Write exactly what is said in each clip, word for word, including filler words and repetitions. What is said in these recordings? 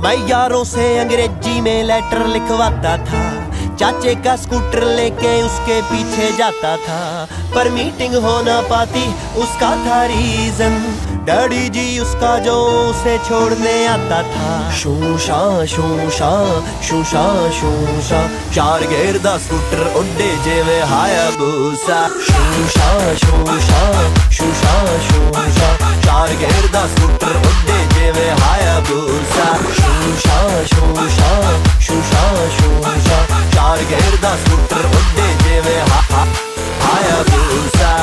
मैं यारों से अंग्रेजी में लेटर लिखवाता था, चाचे का स्कूटर लेके उसके पीछे जाता था, पर मीटिंग हो ना पाती उसका था रीजन, डैडी जी उसका जो उसे छोड़ने आता था। शूशा शूशा शूशा शूशा चार गेर दा स्कूटर उड्डे जेवे हायाबूसा। शूशा शूशा शूशा शूशा चार गेर दा स्कूटर उड्डे जेवे हायाबूसा। शूशा शूशा शूशा शूशा चार गेर दा स्कूटर उड्डे जेवे हा हा हायाबूसा।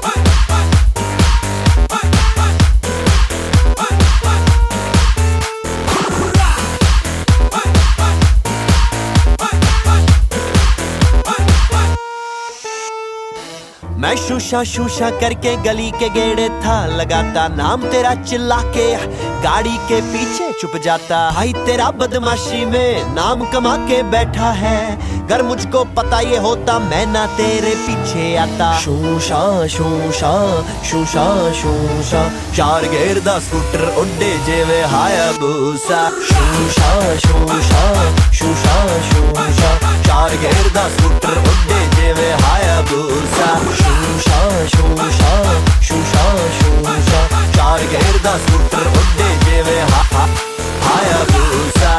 मैं शूशा शूशा करके गली के गेड़े था लगाता, नाम तेरा चिल्ला के गाड़ी के पीछे छुप जाता। भाई तेरा बदमाशी में नाम कमा के बैठा है, अगर मुझको पता ये होता मैं ना तेरे पीछे आता। शूशा शूशा शूशा शूशा चार गेर दा स्कूटर उड्डे जेवे हायाबूसा। शूशा शूशा शूशा शूशा चार गेर दा स्कूटर उड्डे जेवे हायाबूसा। शूशा शूशा शूशा शूशा चार गेर दा स्कूटर उड्डे जेवे हा हा हायाबूसा।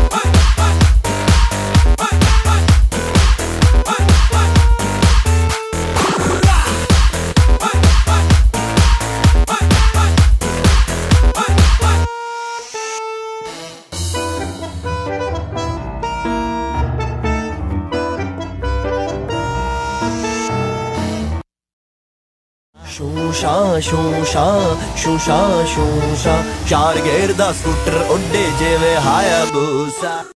शूशा शूशा शूशा शूशा चार गेर दा स्कूटर उड्डे जेवे हायाबूसा।